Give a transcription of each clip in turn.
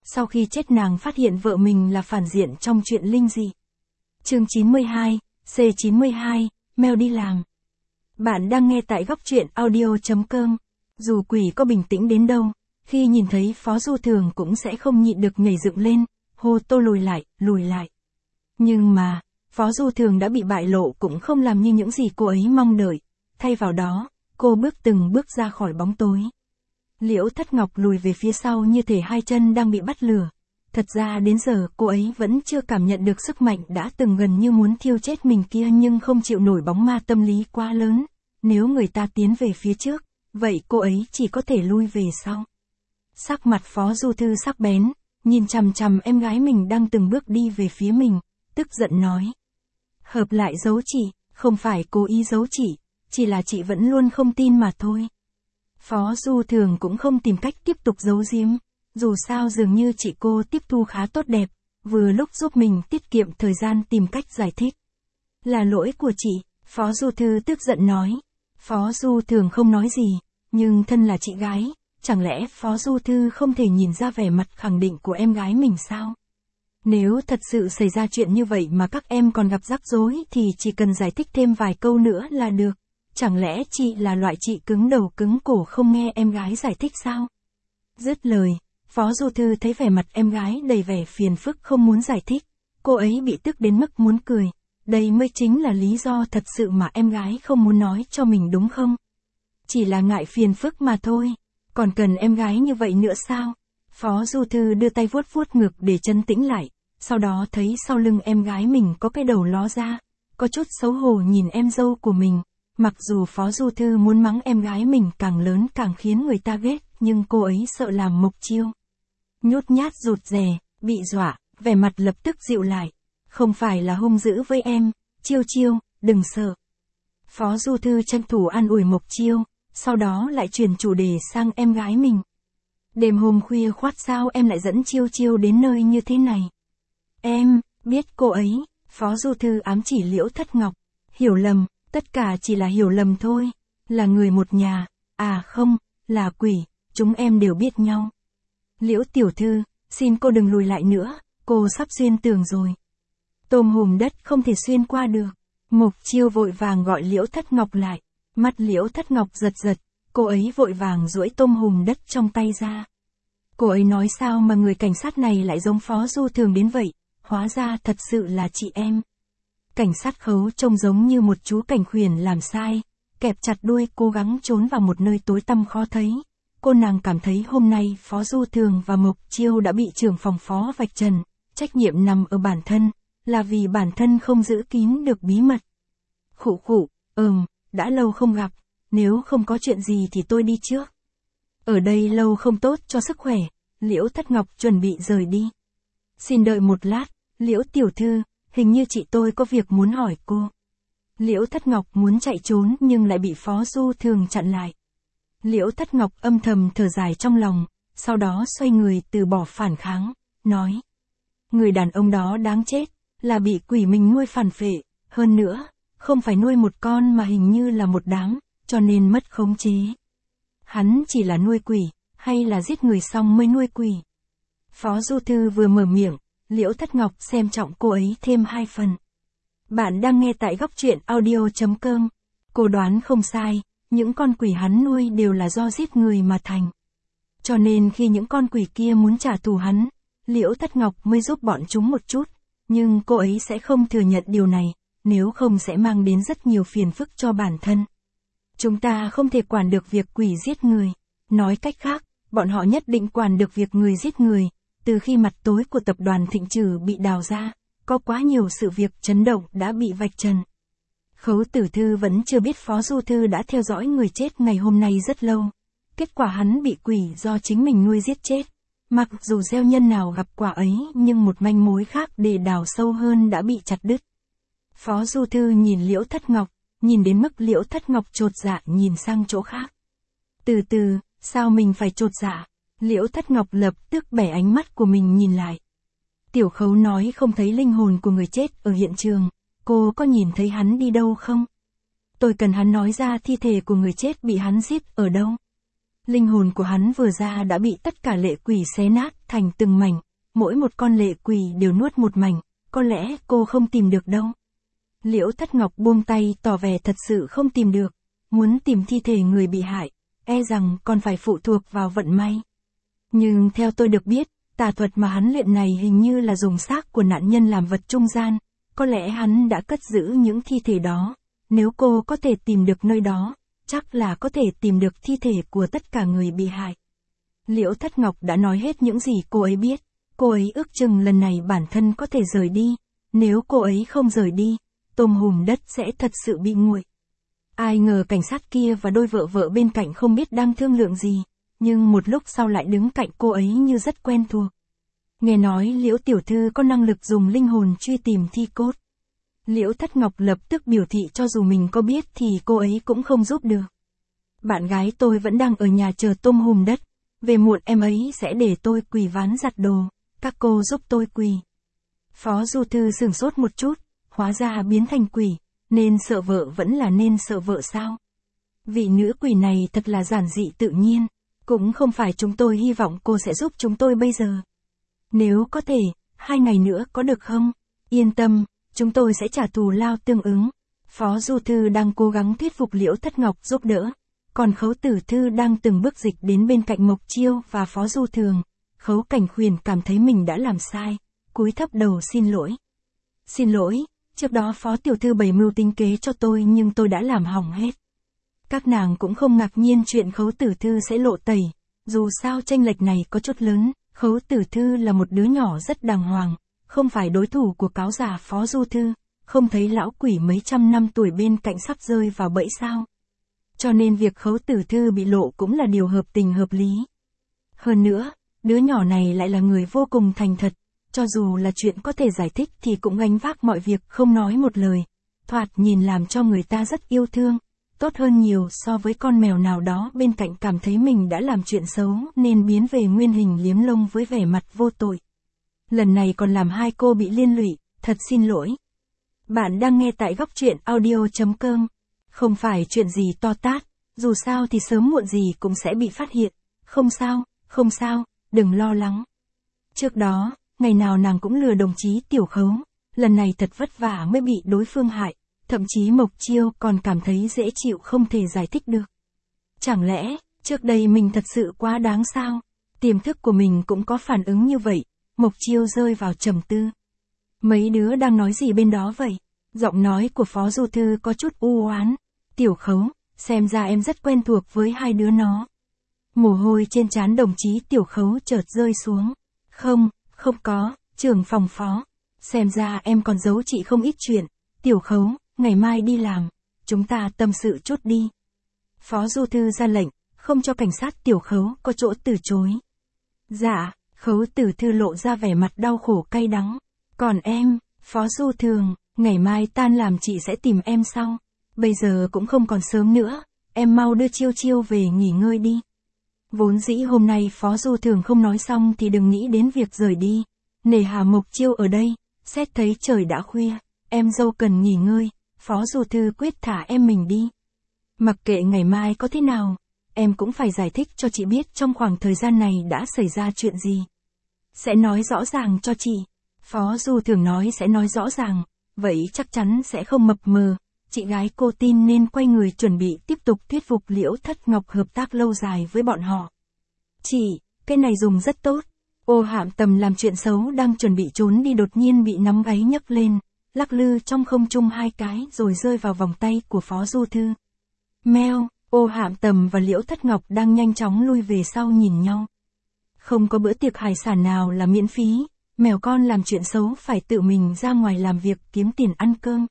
sau khi chết nàng phát hiện vợ mình là phản diện trong chuyện linh dị. Chương 92, C92, Mèo đi làm. Bạn đang nghe tại góc truyện audio.com. Dù quỷ có bình tĩnh đến đâu, khi nhìn thấy Phó Du Thường cũng sẽ không nhịn được nhảy dựng lên, hô tô lùi lại. Nhưng mà, Phó Du Thường đã bị bại lộ cũng không làm như những gì cô ấy mong đợi, thay vào đó, cô từng bước ra khỏi bóng tối. Liễu Thất Ngọc lùi về phía sau như thể hai chân đang bị bắt lửa. Thật ra đến giờ cô ấy vẫn chưa cảm nhận được sức mạnh đã từng gần như muốn thiêu chết mình kia, nhưng không chịu nổi bóng ma tâm lý quá lớn. Nếu người ta tiến về phía trước, vậy cô ấy chỉ có thể lui về sau. Sắc mặt Phó Du Thư sắc bén, nhìn chằm chằm em gái mình đang từng bước đi về phía mình, tức giận nói. Hợp lại giấu chị, không phải cố ý giấu chị, chỉ là chị vẫn luôn không tin mà thôi. Phó Du Thường cũng không tìm cách tiếp tục giấu giếm, dù sao dường như chị cô tiếp thu khá tốt đẹp, vừa lúc giúp mình tiết kiệm thời gian tìm cách giải thích. Là lỗi của chị, Phó Du Thư tức giận nói. Phó Du Thường không nói gì, nhưng thân là chị gái, chẳng lẽ Phó Du Thư không thể nhìn ra vẻ mặt khẳng định của em gái mình sao? Nếu thật sự xảy ra chuyện như vậy mà các em còn gặp rắc rối thì chỉ cần giải thích thêm vài câu nữa là được. Chẳng lẽ chị là loại chị cứng đầu cứng cổ không nghe em gái giải thích sao? Dứt lời, Phó Du Thư thấy vẻ mặt em gái đầy vẻ phiền phức không muốn giải thích. Cô ấy bị tức đến mức muốn cười. Đây mới chính là lý do thật sự mà em gái không muốn nói cho mình đúng không? Chỉ là ngại phiền phức mà thôi. Còn cần em gái như vậy nữa sao? Phó Du Thư đưa tay vuốt vuốt ngực để trấn tĩnh lại. Sau đó thấy sau lưng em gái mình có cái đầu ló ra. Có chút xấu hổ nhìn em dâu của mình. Mặc dù Phó Du Thư muốn mắng em gái mình càng lớn càng khiến người ta ghét, nhưng cô ấy sợ làm mộc chiêu. Nhút nhát rụt rè, bị dọa, vẻ mặt lập tức dịu lại. Không phải là hung dữ với em, Chiêu, đừng sợ. Phó Du Thư tranh thủ an ủi Mộc Chiêu, sau đó lại chuyển chủ đề sang em gái mình. Đêm hôm khuya khoắt sao em lại dẫn Chiêu đến nơi như thế này? Em, biết cô ấy, Phó Du Thư ám chỉ Liễu Thất Ngọc. Hiểu lầm, tất cả chỉ là hiểu lầm thôi. Là người một nhà, à không, là quỷ, chúng em đều biết nhau. Liễu tiểu thư, xin cô đừng lùi lại nữa, cô sắp xuyên tường rồi. Tôm hùm đất không thể xuyên qua được. Mộc Chiêu vội vàng gọi Liễu Thất Ngọc lại. Mắt Liễu Thất Ngọc giật, cô ấy vội vàng duỗi tôm hùm đất trong tay ra. Cô ấy nói sao mà người cảnh sát này lại giống Phó Du Thường đến vậy, hóa ra thật sự là chị em. Cảnh sát Khấu trông giống như một chú cảnh khuyển làm sai, kẹp chặt đuôi cố gắng trốn vào một nơi tối tăm khó thấy. Cô nàng cảm thấy hôm nay Phó Du Thường và Mộc Chiêu đã bị trưởng phòng Phó vạch trần, trách nhiệm nằm ở bản thân, là vì bản thân không giữ kín được bí mật. Khụ, đã lâu không gặp, nếu không có chuyện gì thì tôi đi trước. Ở đây lâu không tốt cho sức khỏe, Liễu Thất Ngọc chuẩn bị rời đi. Xin đợi một lát, Liễu tiểu thư, hình như chị tôi có việc muốn hỏi cô. Liễu Thất Ngọc muốn chạy trốn nhưng lại bị Phó Du Thường chặn lại. Liễu Thất Ngọc âm thầm thở dài trong lòng, sau đó xoay người từ bỏ phản kháng, nói. Người đàn ông đó đáng chết, là bị quỷ mình nuôi phản phệ, hơn nữa, không phải nuôi một con mà hình như là một đám, cho nên mất khống chế. Hắn chỉ là nuôi quỷ, hay là giết người xong mới nuôi quỷ? Phó Du Thư vừa mở miệng, Liễu Thất Ngọc xem trọng cô ấy thêm 2 phần. Bạn đang nghe tại góc truyện audio.com. Cô đoán không sai, những con quỷ hắn nuôi đều là do giết người mà thành. Cho nên khi những con quỷ kia muốn trả thù hắn, Liễu Thất Ngọc mới giúp bọn chúng một chút, nhưng cô ấy sẽ không thừa nhận điều này, nếu không sẽ mang đến rất nhiều phiền phức cho bản thân. Chúng ta không thể quản được việc quỷ giết người. Nói cách khác, bọn họ nhất định quản được việc người giết người. Từ khi mặt tối của tập đoàn Thịnh Trừ bị đào ra, có quá nhiều sự việc chấn động đã bị vạch trần. Khấu Tử Thư vẫn chưa biết Phó Du Thư đã theo dõi người chết ngày hôm nay rất lâu. Kết quả hắn bị quỷ do chính mình nuôi giết chết. Mặc dù gieo nhân nào gặp quả ấy nhưng một manh mối khác để đào sâu hơn đã bị chặt đứt. Phó Du Thư nhìn Liễu Thất Ngọc, nhìn đến mức Liễu Thất Ngọc chột dạ nhìn sang chỗ khác. Từ từ, sao mình phải chột dạ? Liễu Thất Ngọc lập tức bẻ ánh mắt của mình nhìn lại. Tiểu Khấu nói không thấy linh hồn của người chết ở hiện trường, cô có nhìn thấy hắn đi đâu không? Tôi cần hắn nói ra thi thể của người chết bị hắn giết ở đâu. Linh hồn của hắn vừa ra đã bị tất cả lệ quỷ xé nát thành từng mảnh, mỗi một con lệ quỷ đều nuốt một mảnh, có lẽ cô không tìm được đâu. Liễu Thất Ngọc buông tay tỏ vẻ thật sự không tìm được, muốn tìm thi thể người bị hại, e rằng còn phải phụ thuộc vào vận may. Nhưng theo tôi được biết, tà thuật mà hắn luyện này hình như là dùng xác của nạn nhân làm vật trung gian, có lẽ hắn đã cất giữ những thi thể đó, nếu cô có thể tìm được nơi đó, chắc là có thể tìm được thi thể của tất cả người bị hại. Liễu Thất Ngọc đã nói hết những gì cô ấy biết, cô ấy ước chừng lần này bản thân có thể rời đi, nếu cô ấy không rời đi, tôm hùm đất sẽ thật sự bị nguội. Ai ngờ cảnh sát kia và đôi vợ bên cạnh không biết đang thương lượng gì, nhưng một lúc sau lại đứng cạnh cô ấy như rất quen thuộc. Nghe nói Liễu tiểu thư có năng lực dùng linh hồn truy tìm thi cốt. Liễu Thất Ngọc lập tức biểu thị cho dù mình có biết thì cô ấy cũng không giúp được. Bạn gái tôi vẫn đang ở nhà chờ tôm hùm đất, về muộn em ấy sẽ để tôi quỳ ván giặt đồ, các cô giúp tôi quỳ. Phó Du Thư sửng sốt một chút, hóa ra biến thành quỷ, nên sợ vợ vẫn là nên sợ vợ sao? Vị nữ quỷ này thật là giản dị tự nhiên, cũng không phải chúng tôi hy vọng cô sẽ giúp chúng tôi bây giờ. Nếu có thể, 2 ngày nữa có được không? Yên tâm, chúng tôi sẽ trả thù lao tương ứng. Phó Du Thư đang cố gắng thuyết phục Liễu Thất Ngọc giúp đỡ, còn Khấu Tử Thư đang từng bước dịch đến bên cạnh Mộc Chiêu và Phó Du Thường. Khấu Cảnh Khuyển cảm thấy mình đã làm sai, cúi thấp đầu xin lỗi. Xin lỗi, trước đó Phó Tiểu Thư bày mưu tính kế cho tôi nhưng tôi đã làm hỏng hết. Các nàng cũng không ngạc nhiên chuyện Khấu Tử Thư sẽ lộ tẩy, dù sao chênh lệch này có chút lớn, Khấu Tử Thư là một đứa nhỏ rất đàng hoàng, không phải đối thủ của cáo già Phó Du Thư, không thấy lão quỷ mấy trăm năm tuổi bên cạnh sắp rơi vào bẫy sao. Cho nên việc Khấu Tử Thư bị lộ cũng là điều hợp tình hợp lý. Hơn nữa, đứa nhỏ này lại là người vô cùng thành thật, cho dù là chuyện có thể giải thích thì cũng gánh vác mọi việc không nói một lời, thoạt nhìn làm cho người ta rất yêu thương, tốt hơn nhiều so với con mèo nào đó bên cạnh cảm thấy mình đã làm chuyện xấu nên biến về nguyên hình liếm lông với vẻ mặt vô tội. Lần này còn làm hai cô bị liên lụy, thật xin lỗi. Bạn đang nghe tại góc truyện audio.com. Không phải chuyện gì to tát, dù sao thì sớm muộn gì cũng sẽ bị phát hiện. Không sao, đừng lo lắng. Trước đó, ngày nào nàng cũng lừa đồng chí Tiểu Khấu, lần này thật vất vả mới bị đối phương hại, thậm chí Mộc Chiêu còn cảm thấy dễ chịu không thể giải thích được. Chẳng lẽ, trước đây mình thật sự quá đáng sao? Tiềm thức của mình cũng có phản ứng như vậy, Mộc Chiêu rơi vào trầm tư. Mấy đứa đang nói gì bên đó vậy? Giọng nói của Phó Du Thư có chút u oán. Tiểu Khấu, xem ra em rất quen thuộc với hai đứa nó. Mồ hôi trên trán đồng chí Tiểu Khấu chợt rơi xuống. Không có, trưởng phòng Phó. Xem ra em còn giấu chị không ít chuyện. Tiểu Khấu, ngày mai đi làm, chúng ta tâm sự chút đi. Phó Du Thư ra lệnh, không cho cảnh sát Tiểu Khấu có chỗ từ chối. Dạ, Khấu Tử Thư lộ ra vẻ mặt đau khổ cay đắng. Còn em, Phó Du Thường, ngày mai tan làm chị sẽ tìm em sau. Bây giờ cũng không còn sớm nữa, em mau đưa Chiêu Chiêu về nghỉ ngơi đi. Vốn dĩ hôm nay Phó Du Thường không nói xong thì đừng nghĩ đến việc rời đi. Nể hà Mộc Chiêu ở đây, xét thấy trời đã khuya, em dâu cần nghỉ ngơi, Phó Du Thư quyết thả em mình đi. Mặc kệ ngày mai có thế nào, em cũng phải giải thích cho chị biết trong khoảng thời gian này đã xảy ra chuyện gì. Sẽ nói rõ ràng cho chị. Phó Du Thường nói sẽ nói rõ ràng, vậy chắc chắn sẽ không mập mờ. Chị gái cô tin nên quay người chuẩn bị tiếp tục thuyết phục Liễu Thất Ngọc hợp tác lâu dài với bọn họ. Chị, cái này dùng rất tốt. Ô Hạm Tầm làm chuyện xấu đang chuẩn bị trốn đi đột nhiên bị nắm gáy nhấc lên, lắc lư trong không trung 2 cái rồi rơi vào vòng tay của Phó Du Thư. Meo, Ô Hạm Tầm và Liễu Thất Ngọc đang nhanh chóng lui về sau nhìn nhau. Không có bữa tiệc hải sản nào là miễn phí, mèo con làm chuyện xấu phải tự mình ra ngoài làm việc kiếm tiền ăn cơm.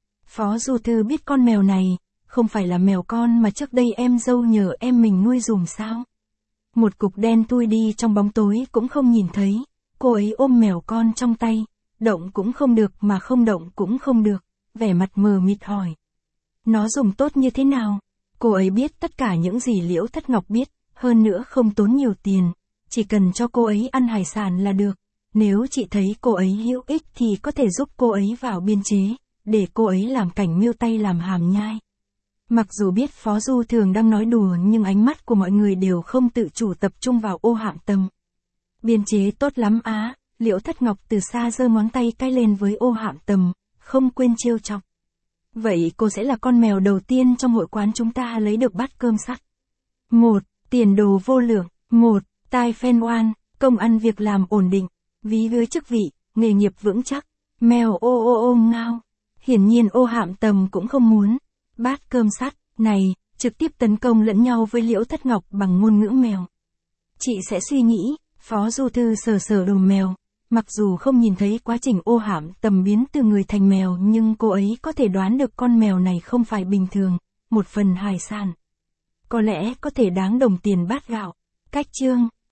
Phó Du Thư biết con mèo này, không phải là mèo con mà trước đây em dâu nhờ em mình nuôi dùm sao. Một cục đen thui đi trong bóng tối cũng không nhìn thấy, cô ấy ôm mèo con trong tay, động cũng không được mà không động cũng không được, vẻ mặt mờ mịt hỏi. Nó dùng tốt như thế nào? Cô ấy biết tất cả những gì Liễu Thất Ngọc biết, hơn nữa không tốn nhiều tiền, chỉ cần cho cô ấy ăn hải sản là được. Nếu chị thấy cô ấy hữu ích thì có thể giúp cô ấy vào biên chế, để cô ấy làm cảnh miêu tay làm hàm nhai. Mặc dù biết Phó Du Thường đang nói đùa nhưng ánh mắt của mọi người đều không tự chủ tập trung vào ô Hạm Tầm. Biên chế tốt lắm á, Liễu Thất Ngọc từ xa giơ ngón tay cái lên với ô Hạm Tầm, không quên trêu chọc. Vậy cô sẽ là con mèo đầu tiên trong hội quán chúng ta lấy được bát cơm sắt. 1. Tiền đồ vô lượng. 1. Tai phen oan, công ăn việc làm ổn định, ví với chức vị, nghề nghiệp vững chắc. Mèo ô ô ô ngao. Hiển nhiên ô Hạm Tầm cũng không muốn. Bát cơm sắt, này, trực tiếp tấn công lẫn nhau với Liễu Thất Ngọc bằng ngôn ngữ mèo. Chị sẽ suy nghĩ, Phó Du Thư sờ sờ đầu mèo. Mặc dù không nhìn thấy quá trình ô Hạm Tầm biến từ người thành mèo nhưng cô ấy có thể đoán được con mèo này không phải bình thường, một phần hải sản. Có lẽ có thể đáng đồng tiền bát gạo. Cách chương